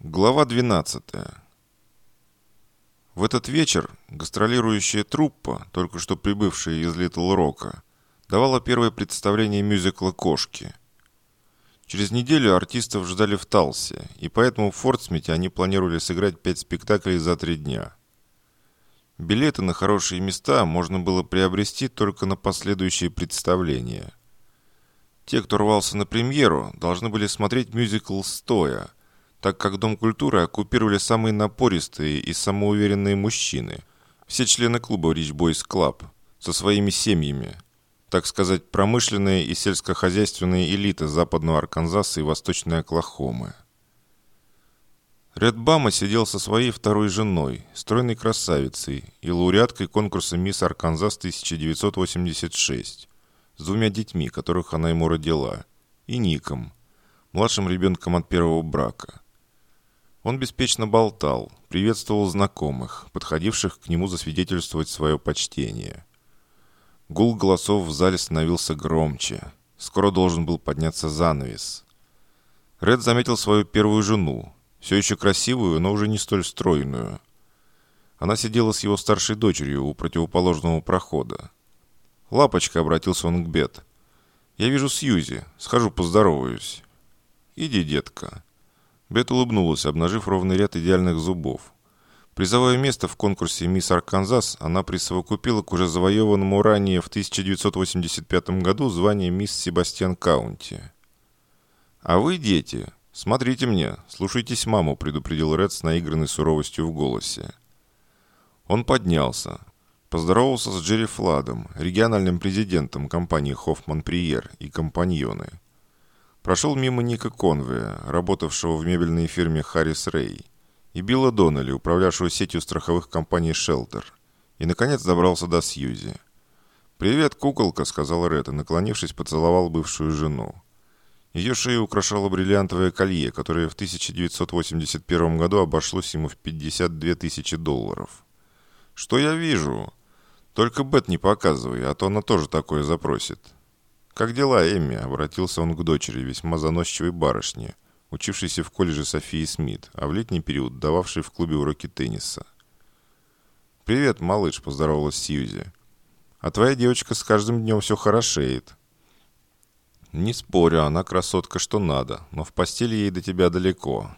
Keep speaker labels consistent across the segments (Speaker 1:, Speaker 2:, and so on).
Speaker 1: Глава 12. В этот вечер гастролирующая труппа, только что прибывшая из Литл Рока, давала первое представление мюзикла «Кошки». Через неделю артистов ждали в Талсе, и поэтому в Фортсмите они планировали сыграть 5 спектаклей за 3 дня. Билеты на хорошие места можно было приобрести только на последующие представления. Те, кто рвался на премьеру, должны были смотреть мюзикл стоя, так как Дом культуры оккупировали самые напористые и самоуверенные мужчины, все члены клуба Rich Boys Club, со своими семьями, так сказать, промышленная и сельскохозяйственная элита западного Арканзаса и восточной Оклахомы. Ред Бама сидел со своей второй женой, стройной красавицей и лауреаткой конкурса «Мисс Арканзас 1986», с 2 детьми, которых она ему родила, и Ником, младшим ребенком от первого брака. Он беспечно болтал, приветствовал знакомых, подходивших к нему засвидетельствовать свое почтение. Гул голосов в зале становился громче. Скоро должен был подняться занавес. Ред заметил свою первую жену, все еще красивую, но уже не столь стройную. Она сидела с его старшей дочерью у противоположного прохода. «Лапочка», — обратился он к Бет, — «я вижу Сьюзи, схожу поздороваюсь». «Иди, детка». Бет улыбнулась, обнажив ровный ряд идеальных зубов. Призовое место в конкурсе «Мисс Арканзас» она присовокупила к уже завоеванному ранее в 1985 году званию «Мисс Себастьян Каунти». «А вы, дети, смотрите мне, слушайтесь маму», — предупредил Ред с наигранной суровостью в голосе. Он поднялся, поздоровался с Джерри Фладом, региональным президентом компании «Хоффман Приер» и компаньоны. Прошел мимо Ника Конвея, работавшего в мебельной фирме Харрис Рэй, и Билла Доннелли, управлявшего сетью страховых компаний «Шелтер», и, наконец, добрался до Сьюзи. «Привет, куколка», — сказал Ред, и, наклонившись, поцеловал бывшую жену. Ее шею украшало бриллиантовое колье, которое в 1981 году обошлось ему в $52 тысячи. «Что я вижу? Только Бет не показывай, а то она тоже такое запросит». «Как дела, Эмми?» — обратился он к дочери, весьма заносчивой барышне, учившейся в колледже Софии Смит, а в летний период дававшей в клубе уроки тенниса. «Привет, малыш», — поздоровалась Сьюзи. «А твоя девочка с каждым днем все хорошеет». «Не спорю, она красотка что надо, но в постели ей до тебя далеко».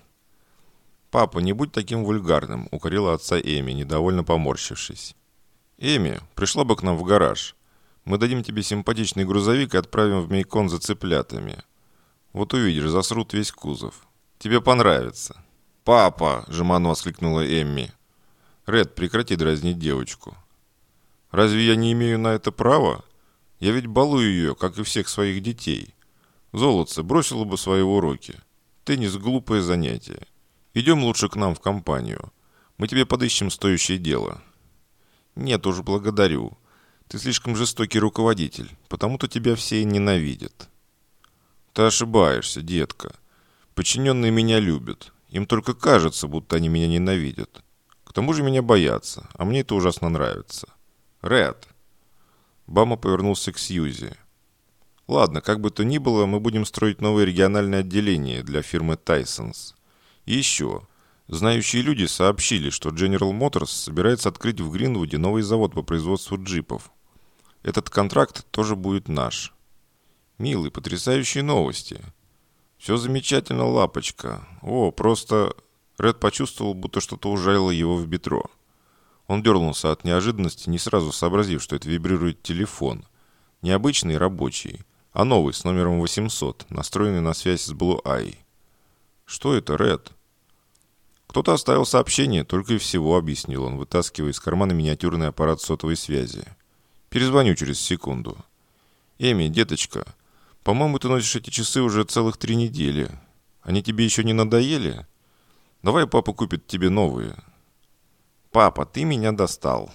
Speaker 1: «Папа, не будь таким вульгарным», — укорила отца Эми, недовольно поморщившись. «Эми, пришла бы к нам в гараж. Мы дадим тебе симпатичный грузовик и отправим в Мейкон за цыплятами. Вот увидишь, засрут весь кузов. Тебе понравится». «Папа!» – жеманно воскликнула Эмми. «Ред, прекрати дразнить девочку». «Разве я не имею на это права? Я ведь балую ее, как и всех своих детей. Золотце, бросила бы свои уроки. Теннис – глупое занятие. Идем лучше к нам в компанию. Мы тебе подыщем стоящее дело». «Нет уж, благодарю. Ты слишком жестокий руководитель, потому-то тебя все и ненавидят». «Ты ошибаешься, детка. Подчиненные меня любят. Им только кажется, будто они меня ненавидят. К тому же меня боятся, а мне это ужасно нравится. Ред!» Бама повернулся к Сьюзи. «Ладно, как бы то ни было, мы будем строить новое региональное отделение для фирмы Тайсонс. И еще. Знающие люди сообщили, что General Motors собирается открыть в Гринвуде новый завод по производству джипов. Этот контракт тоже будет наш». «Милый, потрясающие новости». «Все замечательно, лапочка. О, просто...» Ред почувствовал, будто что-то ужалило его в бедро. Он дернулся от неожиданности, не сразу сообразив, что это вибрирует телефон. Не обычный рабочий, а новый, с номером 800, настроенный на связь с Blue Eye. «Что это, Ред?» «Кто-то оставил сообщение, только и всего», — объяснил он, вытаскивая из кармана миниатюрный аппарат сотовой связи. «Перезвоню через секунду». «Эми, деточка, по-моему, ты носишь эти часы уже целых 3 недели. Они тебе еще не надоели? Давай папа купит тебе новые». «Папа, ты меня достал».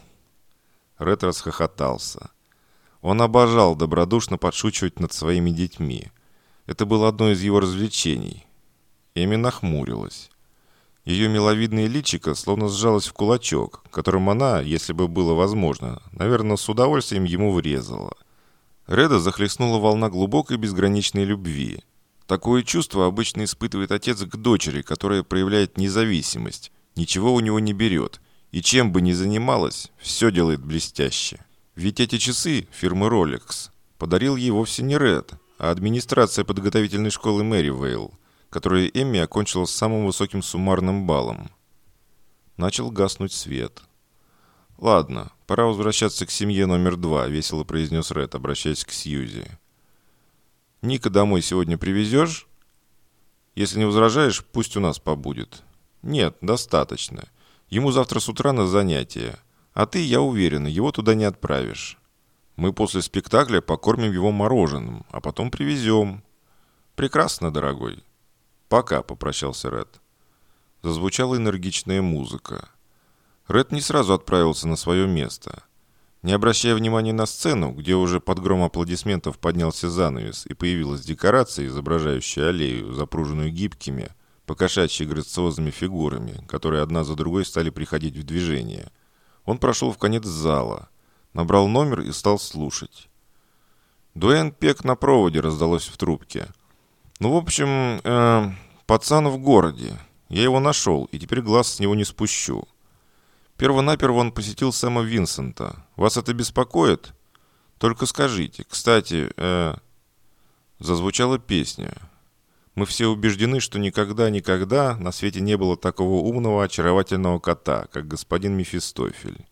Speaker 1: Ред расхохотался. Он обожал добродушно подшучивать над своими детьми. Это было одно из его развлечений. Эми нахмурилась. Ее миловидное личико словно сжалось в кулачок, которым она, если бы было возможно, наверное, с удовольствием ему врезала. Реда захлестнула волна глубокой безграничной любви. Такое чувство обычно испытывает отец к дочери, которая проявляет независимость, ничего у него не берет, и чем бы ни занималась, все делает блестяще. Ведь эти часы фирмы Rolex подарил ей вовсе не Ред, а администрация подготовительной школы Мэривейл, которую Эмми окончила с самым высоким суммарным баллом. Начал гаснуть свет. «Ладно, пора возвращаться к семье номер 2», — весело произнес Ред, обращаясь к Сьюзи. «Ника домой сегодня привезешь? Если не возражаешь, пусть у нас побудет». «Нет, достаточно. Ему завтра с утра на занятия. А ты, я уверена, его туда не отправишь. Мы после спектакля покормим его мороженым, а потом привезем». «Прекрасно, дорогой». «Пока», — попрощался Ред. Зазвучала энергичная музыка. Ред не сразу отправился на свое место. Не обращая внимания на сцену, где уже под гром аплодисментов поднялся занавес и появилась декорация, изображающая аллею, запруженную гибкими, покошачьи грациозными фигурами, которые одна за другой стали приходить в движение, он прошел в конец зала, набрал номер и стал слушать. «Дуэн Пек на проводе», — раздалось в трубке. «Ну, в общем, пацан в городе. Я его нашел, и теперь глаз с него не спущу. Первонаперво он посетил Сэма Винсента. Вас это беспокоит? Только скажите. Кстати, зазвучала песня. Мы все убеждены, что никогда на свете не было такого умного, очаровательного кота, как господин Мефистофель.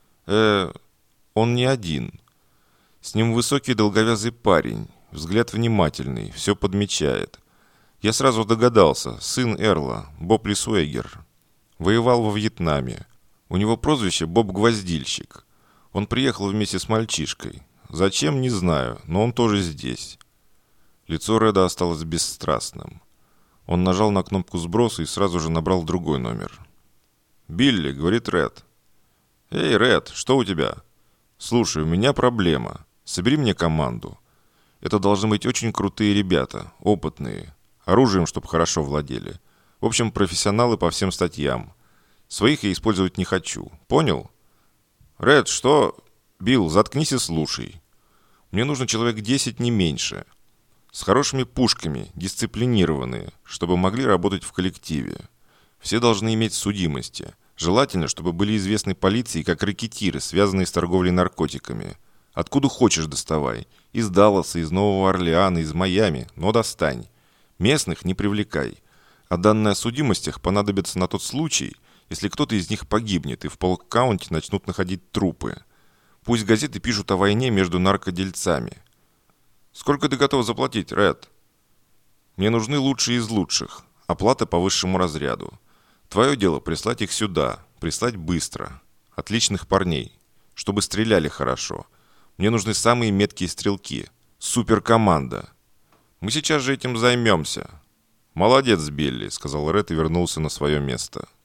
Speaker 1: Он не один. С ним высокий долговязый парень, взгляд внимательный, все подмечает. Я сразу догадался, сын Эрла, Боб Лисуэгер. Воевал во Вьетнаме. У него прозвище Боб-гвоздильщик. Он приехал вместе с мальчишкой. Зачем, не знаю, но он тоже здесь». Лицо Реда осталось бесстрастным. Он нажал на кнопку сброса и сразу же набрал другой номер. «Билли», — говорит Ред. «Эй, Ред, что у тебя?» «Слушай, у меня проблема. Собери мне команду. Это должны быть очень крутые ребята, опытные. Оружием, чтобы хорошо владели. В общем, профессионалы по всем статьям. Своих я использовать не хочу. Понял?» «Ред, что?» «Билл, заткнись и слушай. Мне нужно человек 10, не меньше. С хорошими пушками, дисциплинированные, чтобы могли работать в коллективе. Все должны иметь судимости. Желательно, чтобы были известны полиции как рэкетиры, связанные с торговлей наркотиками. Откуда хочешь доставай. Из Далласа, из Нового Орлеана, из Майами, но достань. Местных не привлекай. А данные о судимостях понадобятся на тот случай, если кто-то из них погибнет, и в Полк-Каунти начнут находить трупы. Пусть газеты пишут о войне между наркодельцами. Сколько ты готов заплатить, Ред? Мне нужны лучшие из лучших. Оплата по высшему разряду. Твое дело прислать их сюда. Прислать быстро. Отличных парней. Чтобы стреляли хорошо. Мне нужны самые меткие стрелки. Суперкоманда. Мы сейчас же этим займемся. Молодец, Билли, сказал Ред и вернулся на свое место.